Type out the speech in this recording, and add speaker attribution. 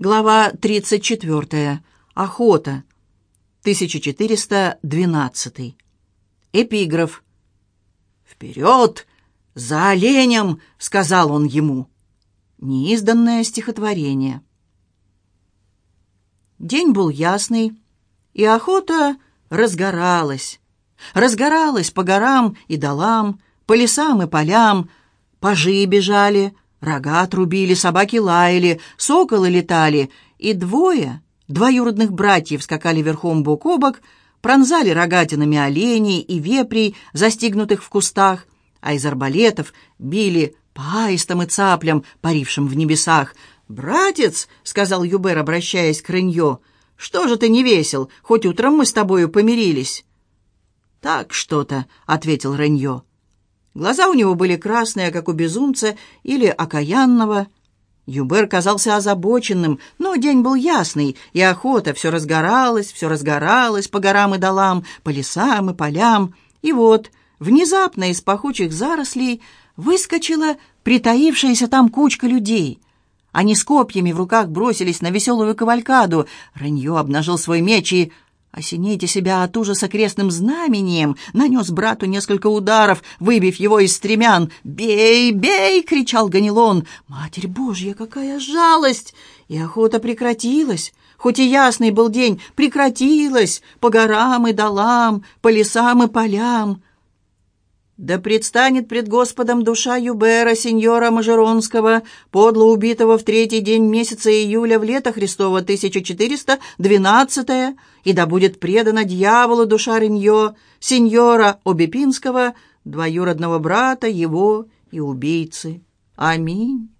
Speaker 1: Глава 34. Охота. 1412. Эпиграф. «Вперед! За оленем!» — сказал он ему. Неизданное стихотворение. День был ясный, и охота разгоралась. Разгоралась по горам и долам, по лесам и полям. Пажи бежали, рога трубили, собаки лаяли, соколы летали, и двоюродных братьев скакали верхом бок о бок, пронзали рогатинами оленей и вепрей, застигнутых в кустах, а из арбалетов били по аистам и цаплям, парившим в небесах. «Братец», — сказал Юбер, обращаясь к Ренье, — «что же ты не весел? Хоть утром мы с тобою помирились». «Так что-то», — ответил Ренье. Глаза у него были красные, как у безумца или окаянного. Юбер казался озабоченным, но день был ясный, и охота все разгоралась по горам и долам, по лесам и полям. И вот, внезапно из пахучих зарослей выскочила притаившаяся там кучка людей. Они с копьями в руках бросились на веселую кавалькаду. Ренье обнажил свой меч и... «Осените себя от ужаса крестным знамением!» нанес брату несколько ударов, выбив его из стремян. «Бей, бей!» — кричал Ганилон. «Матерь Божья, какая жалость!» И охота прекратилась. Хоть и ясный был день, прекратилась по горам и долам, по лесам и полям. Да предстанет пред Господом душа Юбера, сеньора Мажеронского, подло убитого в 3-й день месяца июля в лето Христово 1412, и да будет предана дьяволу душа Ренье, сеньора Обипинского, двоюродного брата его и убийцы. Аминь.